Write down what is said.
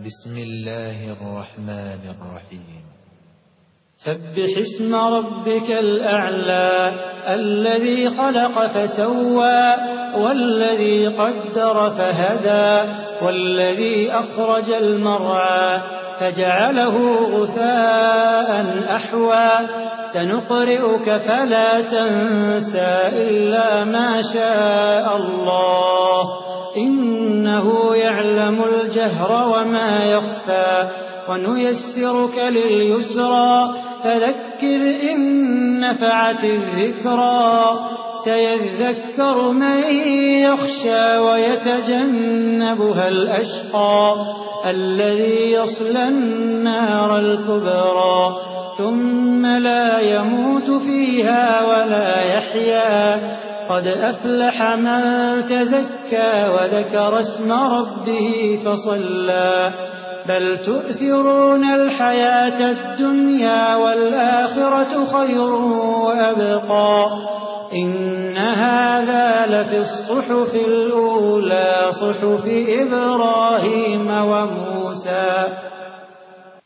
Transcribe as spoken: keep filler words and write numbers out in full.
بسم الله الرحمن الرحيم. سبح اسم ربك الأعلى الذي خلق فسوى والذي قدر فهدى والذي أخرج المرعى فجعله غثاء أحوى سنقرئك فلا تنسى إلا ما شاء الله إنه يعلم الجهر وما يخفى ونيسرك لليسرى فذكر إن نفعت الذكرى سيذكر من يخشى ويتجنبها الأشقى الذي يصلى النار الكبرى ثم لا يموت فيها ولا يحيا قد أفلح من تزكى وذكر اسم ربه فصلى بل تؤثرون الحياة الدنيا والآخرة خير وأبقى إن هذا لفي الصحف الأولى صحف إبراهيم وموسى.